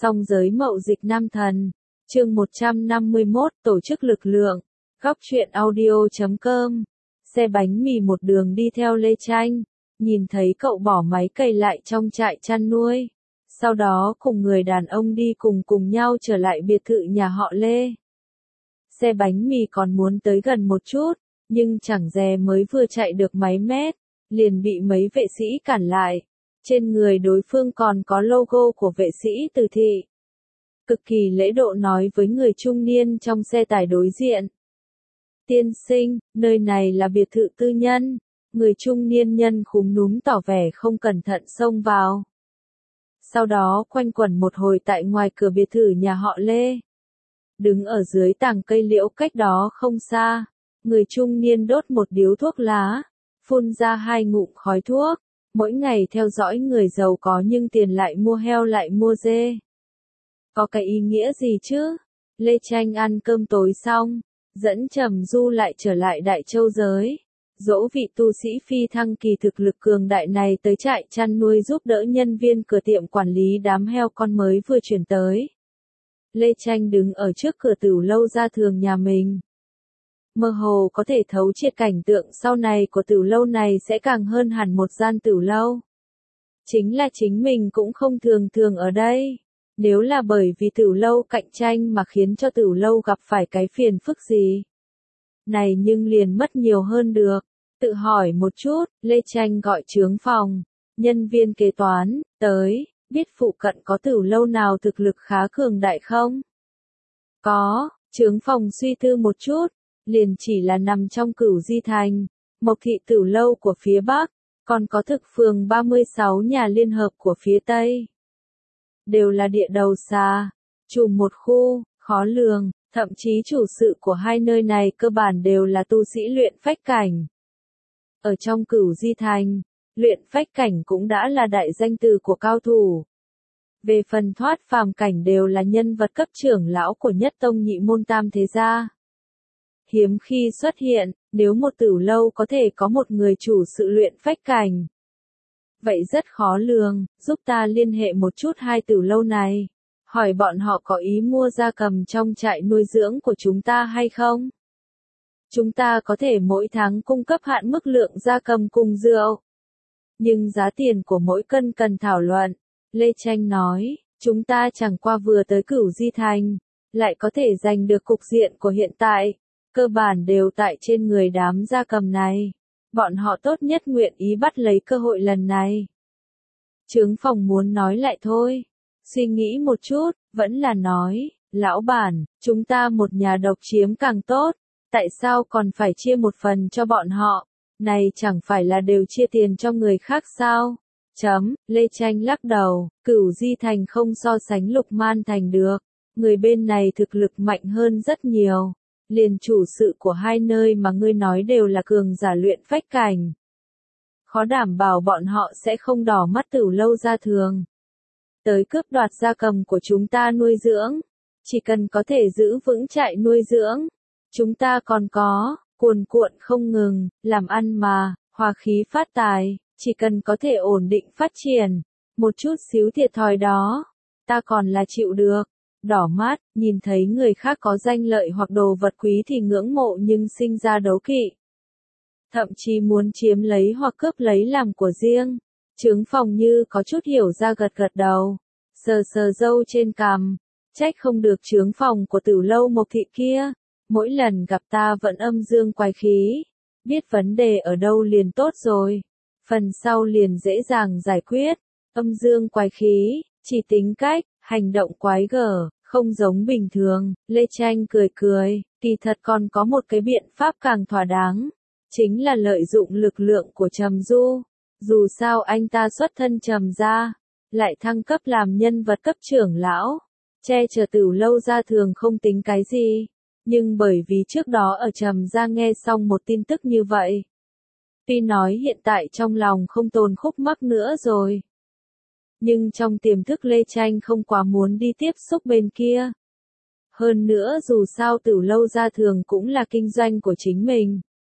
Song giới mậu dịch nam thần. Chương 151, tổ chức lực lượng. Góc truyện audio.com. Xe bánh mì một đường đi theo Lê Tranh, nhìn thấy cậu bỏ máy cày lại trong trại chăn nuôi. Sau đó cùng người đàn ông đi cùng nhau trở lại biệt thự nhà họ Lê. Xe bánh mì còn muốn tới gần một chút, nhưng chẳng dè mới vừa chạy được mấy mét, liền bị mấy vệ sĩ cản lại. Trên người đối phương còn có logo của vệ sĩ từ thị. Cực kỳ lễ độ nói với người trung niên trong xe tải đối diện. Tiên sinh, nơi này là biệt thự tư nhân. Người trung niên nhân khúm núm tỏ vẻ không cẩn thận xông vào. Sau đó quanh quẩn một hồi tại ngoài cửa biệt thự nhà họ Lê. Đứng ở dưới tàng cây liễu cách đó không xa, người trung niên đốt một điếu thuốc lá, phun ra 2 ngụm khói thuốc. Mỗi ngày theo dõi người giàu có nhưng tiền lại mua heo lại mua dê. Có cái ý nghĩa gì chứ? Lê Tranh ăn cơm tối xong, dẫn Trầm Du lại trở lại Đại Châu giới. Dỗ vị tu sĩ phi thăng kỳ thực lực cường đại này tới trại chăn nuôi giúp đỡ nhân viên cửa tiệm quản lý đám heo con mới vừa chuyển tới. Lê Tranh đứng ở trước cửa tửu lâu gia thường nhà mình. Mơ hồ có thể thấu triệt cảnh tượng sau này của tửu lâu này sẽ càng hơn hẳn một gian tửu lâu. Chính là chính mình cũng không thường ở đây. Nếu là bởi vì tửu lâu cạnh tranh mà khiến cho tửu lâu gặp phải cái phiền phức gì. Này nhưng liền mất nhiều hơn được. Tự hỏi một chút, Lê Tranh gọi chướng phòng, nhân viên kế toán, tới, biết phụ cận có tửu lâu nào thực lực khá cường đại không? Có, chướng phòng suy tư một chút. Liền chỉ là nằm trong Cửu Di Thành, Mộc Thị tửu lâu của phía Bắc, còn có thực phường 36 nhà liên hợp của phía Tây. Đều là địa đầu xa, trùm một khu, khó lường, thậm chí chủ sự của hai nơi này cơ bản đều là tu sĩ luyện phách cảnh. Ở trong Cửu Di Thành, luyện phách cảnh cũng đã là đại danh từ của cao thủ. Về phần thoát phàm cảnh đều là nhân vật cấp trưởng lão của nhất tông nhị môn tam thế gia. Hiếm khi xuất hiện, nếu một tửu lâu có thể có một người chủ sự luyện phách cảnh. Vậy rất khó lường, giúp ta liên hệ một chút hai tửu lâu này. Hỏi bọn họ có ý mua gia cầm trong trại nuôi dưỡng của chúng ta hay không? Chúng ta có thể mỗi tháng cung cấp hạn mức lượng gia cầm cùng rượu. Nhưng giá tiền của mỗi cân cần thảo luận. Lê Tranh nói, chúng ta chẳng qua vừa tới Cửu Di Thành, lại có thể giành được cục diện của hiện tại. Cơ bản đều tại trên người đám gia cầm này. Bọn họ tốt nhất nguyện ý bắt lấy cơ hội lần này. Chướng phòng muốn nói lại thôi. Suy nghĩ một chút, vẫn là nói, lão bản, chúng ta một nhà độc chiếm càng tốt. Tại sao còn phải chia một phần cho bọn họ? Này chẳng phải là đều chia tiền cho người khác sao? Lê Tranh lắc đầu, Cửu Di Thành không so sánh Lục Man Thành được. Người bên này thực lực mạnh hơn rất nhiều. Liền chủ sự của hai nơi mà ngươi nói đều là cường giả luyện phách cảnh. Khó đảm bảo bọn họ sẽ không đỏ mắt tửu lâu gia thường. Tới cướp đoạt gia cầm của chúng ta nuôi dưỡng. Chỉ cần có thể giữ vững trại nuôi dưỡng. Chúng ta còn có, cuồn cuộn không ngừng, làm ăn mà, hòa khí phát tài. Chỉ cần có thể ổn định phát triển. Một chút xíu thiệt thòi đó. Ta còn là chịu được. Đỏ mắt, nhìn thấy người khác có danh lợi hoặc đồ vật quý thì ngưỡng mộ nhưng sinh ra đấu kỵ. Thậm chí muốn chiếm lấy hoặc cướp lấy làm của riêng. Chướng phòng như có chút hiểu ra gật đầu. Sờ râu trên cằm. Trách không được chướng phòng của tửu lâu Mộc Thị kia. Mỗi lần gặp ta vẫn âm dương quái khí. Biết vấn đề ở đâu liền tốt rồi. Phần sau liền dễ dàng giải quyết. Âm dương quái khí, chỉ tính cách, hành động quái gở. Không giống bình thường, Lê Tranh cười, kỳ thật còn có một cái biện pháp càng thỏa đáng. Chính là lợi dụng lực lượng của Trầm Du. Dù sao anh ta xuất thân Trầm gia, lại thăng cấp làm nhân vật cấp trưởng lão. Che chở tửu lâu gia thường không tính cái gì. Nhưng bởi vì trước đó ở Trầm gia nghe xong một tin tức như vậy. Tuy nói hiện tại trong lòng không tồn khúc mắc nữa rồi. Nhưng trong tiềm thức Lê Tranh không quá muốn đi tiếp xúc bên kia. Hơn nữa dù sao tửu lâu gia thường cũng là kinh doanh của chính mình.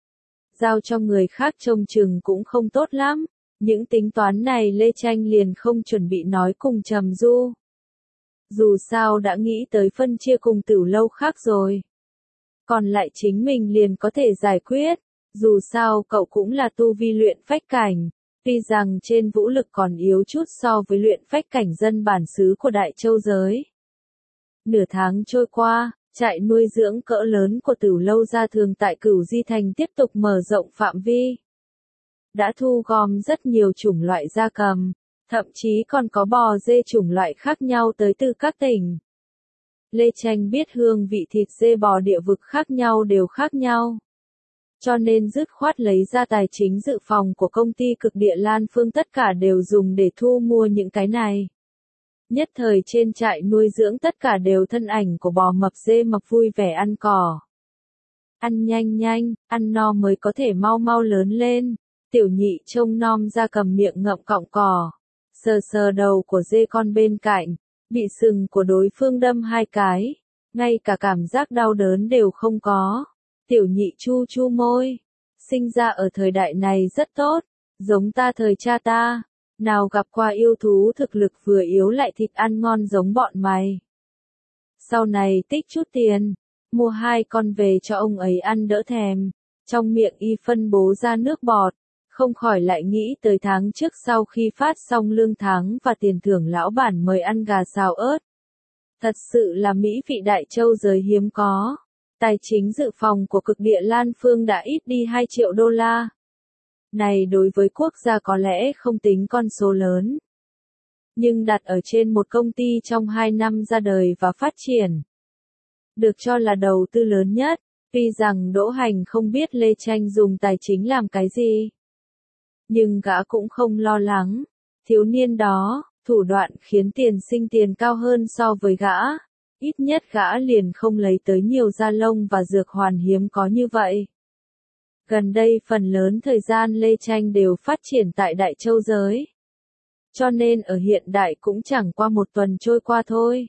Giao cho người khác trông chừng cũng không tốt lắm. Những tính toán này Lê Tranh liền không chuẩn bị nói cùng Trầm Du. Dù sao đã nghĩ tới phân chia cùng Tử Lâu khác rồi. Còn lại chính mình liền có thể giải quyết. Dù sao cậu cũng là tu vi luyện phách cảnh. Tuy rằng trên vũ lực còn yếu chút so với luyện phách cảnh dân bản xứ của Đại Châu giới. Nửa tháng trôi qua, trại nuôi dưỡng cỡ lớn của Tử Lâu Gia Thường tại Cửu Di Thành tiếp tục mở rộng phạm vi. Đã thu gom rất nhiều chủng loại gia cầm, thậm chí còn có bò dê chủng loại khác nhau tới từ các tỉnh. Lê Tranh biết hương vị thịt dê bò địa vực khác nhau đều khác nhau. Cho nên dứt khoát lấy ra tài chính dự phòng của công ty Cực Địa Lan Phương tất cả đều dùng để thu mua những cái này. Nhất thời trên trại nuôi dưỡng tất cả đều thân ảnh của bò mập dê mập vui vẻ ăn cỏ. Ăn nhanh nhanh, ăn no mới có thể mau mau lớn lên. Tiểu Nhị trông nom ra cầm miệng ngậm cọng cỏ. Sờ sờ đầu của dê con bên cạnh, bị sừng của đối phương đâm 2 cái. Ngay cả cảm giác đau đớn đều không có. Tiểu Nhị chu chu môi. Sinh ra ở thời đại này rất tốt, giống ta thời cha ta. Nào gặp qua yêu thú thực lực vừa yếu lại thịt ăn ngon giống bọn mày. Sau này tích chút tiền, mua 2 con về cho ông ấy ăn đỡ thèm. Trong miệng y phân bố ra nước bọt, không khỏi lại nghĩ tới tháng trước sau khi phát xong lương tháng và tiền thưởng lão bản mời ăn gà xào ớt. Thật sự là mỹ vị Đại Châu giới hiếm có. Tài chính dự phòng của Cực Địa Lan Phương đã ít đi 2 triệu đô la. Này đối với quốc gia có lẽ không tính con số lớn. Nhưng đặt ở trên một công ty trong 2 năm ra đời và phát triển. Được cho là đầu tư lớn nhất, tuy rằng Đỗ Hành không biết Lê Tranh dùng tài chính làm cái gì. Nhưng gã cũng không lo lắng. Thiếu niên đó, thủ đoạn khiến tiền sinh tiền cao hơn so với gã. Ít nhất gã liền không lấy tới nhiều da lông và dược hoàn hiếm có như vậy. Gần đây phần lớn thời gian Lê Tranh đều phát triển tại Đại Châu giới. Cho nên ở hiện đại cũng chẳng qua 1 tuần trôi qua thôi.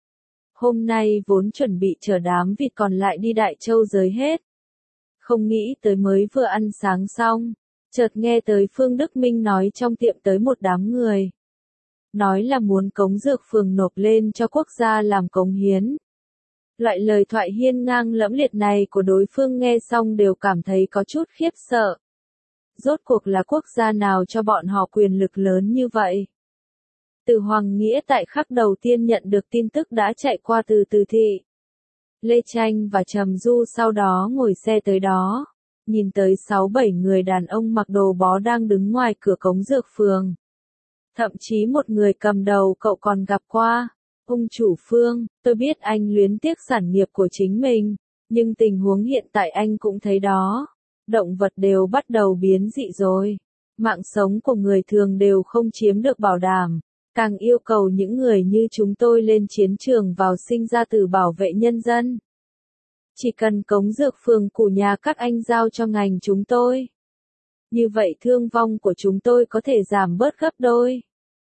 Hôm nay vốn chuẩn bị chở đám vịt còn lại đi Đại Châu giới hết. Không nghĩ tới mới vừa ăn sáng xong, chợt nghe tới Phương Đức Minh nói trong tiệm tới một đám người. Nói là muốn cống dược phường nộp lên cho quốc gia làm cống hiến. Loại lời thoại hiên ngang lẫm liệt này của đối phương nghe xong đều cảm thấy có chút khiếp sợ. Rốt cuộc là quốc gia nào cho bọn họ quyền lực lớn như vậy? Từ Hoàng Nghĩa tại khắc đầu tiên nhận được tin tức đã chạy qua từ Từ Thị. Lê Tranh và Trầm Du sau đó ngồi xe tới đó, nhìn tới 6-7 người đàn ông mặc đồ bó đang đứng ngoài cửa cống dược phường. Thậm chí một người cầm đầu cậu còn gặp qua. Ông chủ Phương, tôi biết anh luyến tiếc sản nghiệp của chính mình, nhưng tình huống hiện tại anh cũng thấy đó. Động vật đều bắt đầu biến dị rồi. Mạng sống của người thường đều không chiếm được bảo đảm. Càng yêu cầu những người như chúng tôi lên chiến trường vào sinh ra tử bảo vệ nhân dân. Chỉ cần cống dược phường của nhà các anh giao cho ngành chúng tôi. Như vậy thương vong của chúng tôi có thể giảm bớt gấp đôi.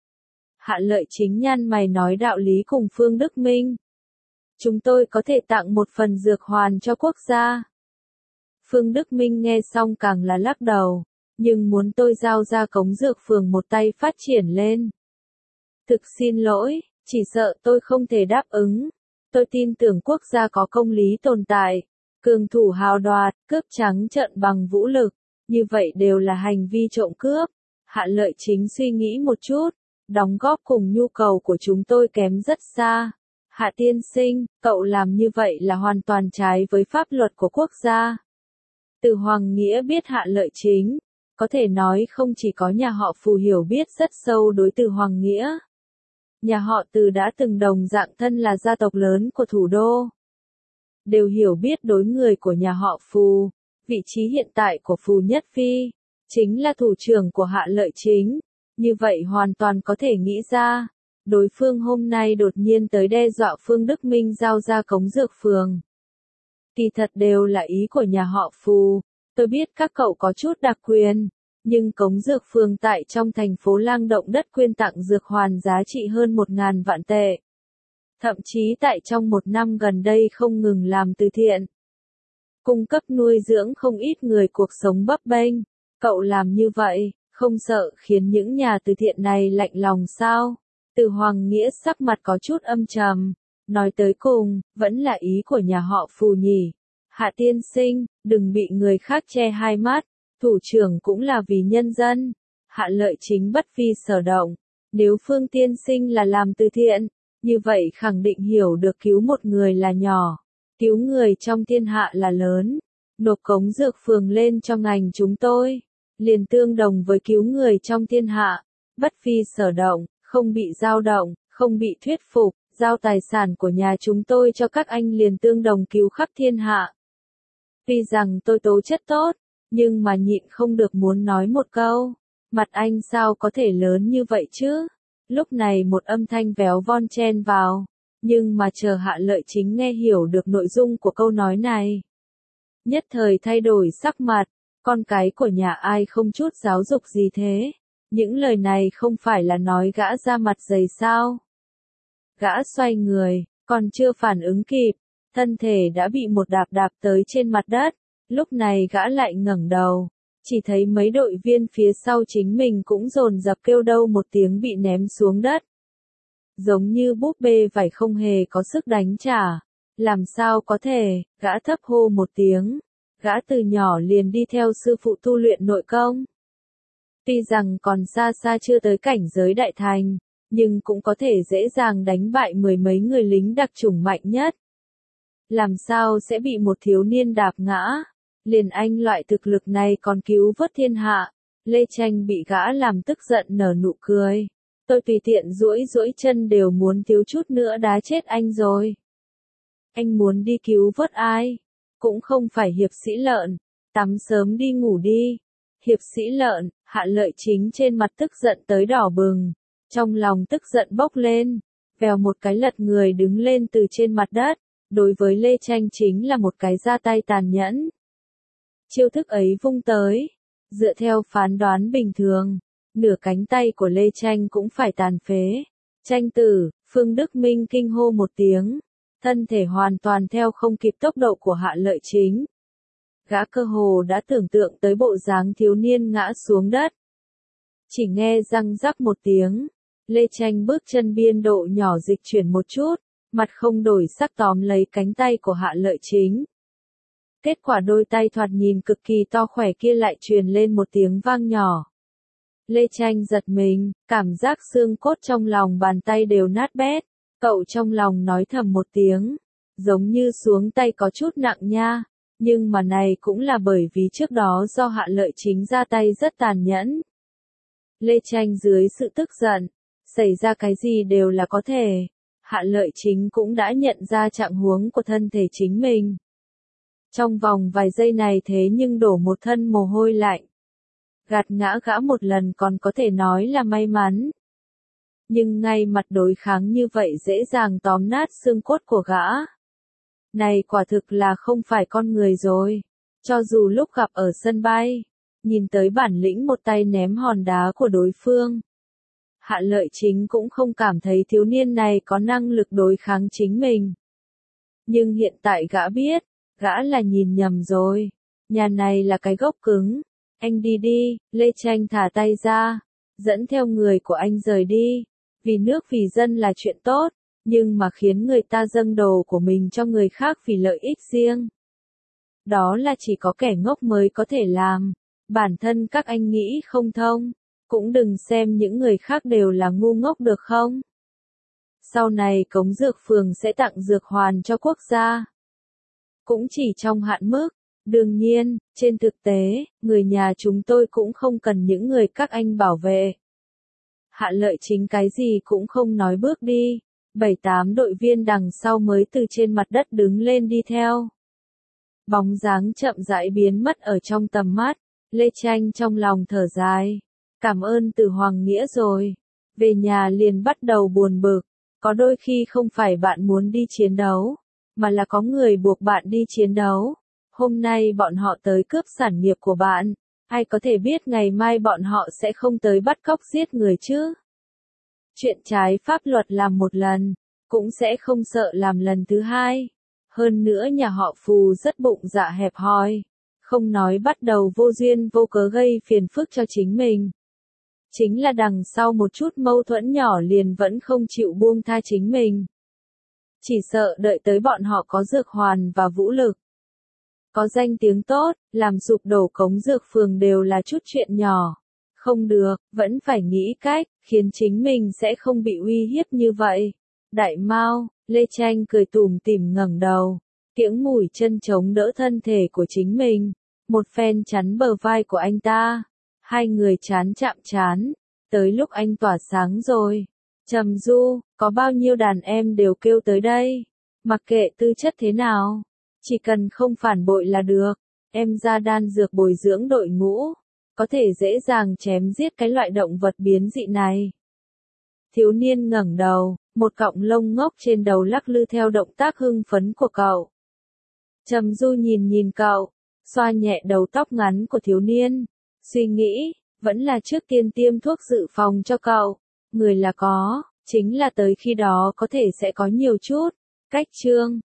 Hạ Lợi Chính nhăn mày nói đạo lý cùng Phương Đức Minh. Chúng tôi có thể tặng một phần dược hoàn cho quốc gia. Phương Đức Minh nghe xong càng là lắc đầu, nhưng muốn tôi giao ra cống dược phường một tay phát triển lên. Thực xin lỗi, chỉ sợ tôi không thể đáp ứng. Tôi tin tưởng quốc gia có công lý tồn tại, cường thủ hào đoạt, cướp trắng trợn bằng vũ lực, như vậy đều là hành vi trộm cướp. Hạ Lợi Chính suy nghĩ một chút, đóng góp cùng nhu cầu của chúng tôi kém rất xa. Hạ tiên sinh, cậu làm như vậy là hoàn toàn trái với pháp luật của quốc gia. Từ Hoàng Nghĩa biết Hạ Lợi Chính, có thể nói không chỉ có nhà họ Phù hiểu biết rất sâu đối Từ Hoàng Nghĩa. Nhà họ Từ đã từng đồng dạng thân là gia tộc lớn của thủ đô. Đều hiểu biết đối người của nhà họ Phù, vị trí hiện tại của Phù Nhất Phi, chính là thủ trưởng của Hạ Lợi Chính. Như vậy hoàn toàn có thể nghĩ ra, đối phương hôm nay đột nhiên tới đe dọa Phương Đức Minh giao ra cống dược phường. Kỳ thật đều là ý của nhà họ Phù, tôi biết các cậu có chút đặc quyền, nhưng cống dược phường tại trong thành phố Lang Động đất quyên tặng dược hoàn giá trị hơn 1.000 vạn tệ. Thậm chí tại trong 1 năm gần đây không ngừng làm từ thiện. Cung cấp nuôi dưỡng không ít người cuộc sống bấp bênh, cậu làm như vậy, không sợ khiến những nhà từ thiện này lạnh lòng sao? Từ Hoàng Nghĩa sắc mặt có chút âm trầm, nói tới cùng, vẫn là ý của nhà họ Phù nhỉ. Hạ tiên sinh, đừng bị người khác che hai mắt, thủ trưởng cũng là vì nhân dân. Hạ Lợi Chính bất vi sở động, nếu Phương tiên sinh là làm từ thiện, như vậy khẳng định hiểu được cứu một người là nhỏ, cứu người trong thiên hạ là lớn. Nộp cống dược phường lên cho ngành chúng tôi, liền tương đồng với cứu người trong thiên hạ, bất vi sở động, không bị dao động, không bị thuyết phục, giao tài sản của nhà chúng tôi cho các anh liền tương đồng cứu khắp thiên hạ. Tuy rằng tôi tố chất tốt, nhưng mà nhịn không được muốn nói một câu, mặt anh sao có thể lớn như vậy chứ? Lúc này một âm thanh véo von chen vào, nhưng mà chờ Hạ Lợi Chính nghe hiểu được nội dung của câu nói này. Nhất thời thay đổi sắc mặt, con cái của nhà ai không chút giáo dục gì thế? Những lời này không phải là nói gã ra mặt dày sao? Gã xoay người, còn chưa phản ứng kịp, thân thể đã bị một đạp đạp tới trên mặt đất. Lúc này gã lại ngẩng đầu, chỉ thấy mấy đội viên phía sau chính mình cũng dồn dập kêu đau một tiếng bị ném xuống đất. Giống như búp bê vải không hề có sức đánh trả. Làm sao có thể, gã thấp hô một tiếng. Gã từ nhỏ liền đi theo sư phụ tu luyện nội công. Tuy rằng còn xa xa chưa tới cảnh giới đại thành, nhưng cũng có thể dễ dàng đánh bại mười mấy người lính đặc chủng mạnh nhất. Làm sao sẽ bị một thiếu niên đạp ngã? Liền anh loại thực lực này còn cứu vớt thiên hạ. Lê Tranh bị gã làm tức giận nở nụ cười. Tôi tùy tiện duỗi chân đều muốn thiếu chút nữa đá chết anh rồi. Anh muốn đi cứu vớt ai? Cũng không phải hiệp sĩ Lợn. Tắm sớm đi ngủ đi. Hiệp sĩ Lợn, Hạ Lợi Chính trên mặt tức giận tới đỏ bừng. Trong lòng tức giận bốc lên. Vèo một cái lật người đứng lên từ trên mặt đất. Đối với Lê Tranh chính là một cái ra tay tàn nhẫn. Chiêu thức ấy vung tới. Dựa theo phán đoán bình thường, nửa cánh tay của Lê Tranh cũng phải tàn phế. Tranh tử, Phương Đức Minh kinh hô một tiếng. Thân thể hoàn toàn theo không kịp tốc độ của Hạ Lợi Chính. Gã cơ hồ đã tưởng tượng tới bộ dáng thiếu niên ngã xuống đất. Chỉ nghe răng rắc một tiếng. Lê Tranh bước chân biên độ nhỏ dịch chuyển một chút, mặt không đổi sắc tóm lấy cánh tay của Hạ Lợi Chính. Kết quả đôi tay thoạt nhìn cực kỳ to khỏe kia lại truyền lên một tiếng vang nhỏ. Lê Tranh giật mình, cảm giác xương cốt trong lòng bàn tay đều nát bét. Cậu trong lòng nói thầm một tiếng, giống như xuống tay có chút nặng nha. Nhưng mà này cũng là bởi vì trước đó do Hạ Lợi Chính ra tay rất tàn nhẫn. Lê Tranh dưới sự tức giận, xảy ra cái gì đều là có thể. Hạ Lợi Chính cũng đã nhận ra trạng huống của thân thể chính mình. Trong vòng vài giây này thế nhưng đổ một thân mồ hôi lạnh. Gạt ngã gã một lần còn có thể nói là may mắn. Nhưng ngay mặt đối kháng như vậy dễ dàng tóm nát xương cốt của gã. Này quả thực là không phải con người rồi. Cho dù lúc gặp ở sân bay, nhìn tới bản lĩnh một tay ném hòn đá của đối phương. Hạ Lợi Chính cũng không cảm thấy thiếu niên này có năng lực đối kháng chính mình. Nhưng hiện tại gã biết, gã là nhìn nhầm rồi. Nhà này là cái gốc cứng. Anh đi đi, Lê Tranh thả tay ra. Dẫn theo người của anh rời đi. Vì nước vì dân là chuyện tốt. Nhưng mà khiến người ta dâng đồ của mình cho người khác vì lợi ích riêng. Đó là chỉ có kẻ ngốc mới có thể làm. Bản thân các anh nghĩ không thông. Cũng đừng xem những người khác đều là ngu ngốc được không? Sau này cống dược phường sẽ tặng dược hoàn cho quốc gia. Cũng chỉ trong hạn mức. Đương nhiên, trên thực tế, người nhà chúng tôi cũng không cần những người các anh bảo vệ. Hạ Lợi Chính cái gì cũng không nói bước đi. 7-8 đội viên đằng sau mới từ trên mặt đất đứng lên đi theo. Bóng dáng chậm rãi biến mất ở trong tầm mắt. Lê Tranh trong lòng thở dài. Cảm ơn Từ Hoàng Nghĩa rồi. Về nhà liền bắt đầu buồn bực. Có đôi khi không phải bạn muốn đi chiến đấu, mà là có người buộc bạn đi chiến đấu. Hôm nay bọn họ tới cướp sản nghiệp của bạn. Ai có thể biết ngày mai bọn họ sẽ không tới bắt cóc giết người chứ? Chuyện trái pháp luật làm một lần, cũng sẽ không sợ làm lần thứ hai. Hơn nữa nhà họ Phù rất bụng dạ hẹp hòi. Không nói bắt đầu vô duyên vô cớ gây phiền phức cho chính mình. Chính là đằng sau một chút mâu thuẫn nhỏ liền vẫn không chịu buông tha chính mình. Chỉ sợ đợi tới bọn họ có dược hoàn và vũ lực. Có danh tiếng tốt, làm sụp đổ cống dược phường đều là chút chuyện nhỏ. Không được, vẫn phải nghĩ cách, khiến chính mình sẽ không bị uy hiếp như vậy. Đại Mao, Lê Tranh cười tủm tỉm ngẩng đầu, kiễng mũi chân chống đỡ thân thể của chính mình, một phen chắn bờ vai của anh ta. Hai người chán chạm chán, tới lúc anh tỏa sáng rồi. Trầm Du, có bao nhiêu đàn em đều kêu tới đây. Mặc kệ tư chất thế nào, chỉ cần không phản bội là được. Em ra đan dược bồi dưỡng đội ngũ, có thể dễ dàng chém giết cái loại động vật biến dị này. Thiếu niên ngẩng đầu, một cọng lông ngốc trên đầu lắc lư theo động tác hưng phấn của cậu. Trầm Du nhìn nhìn cậu, xoa nhẹ đầu tóc ngắn của thiếu niên, suy nghĩ, vẫn là trước tiên tiêm thuốc dự phòng cho cậu. Người là có, chính là tới khi đó có thể sẽ có nhiều chút. Cách chương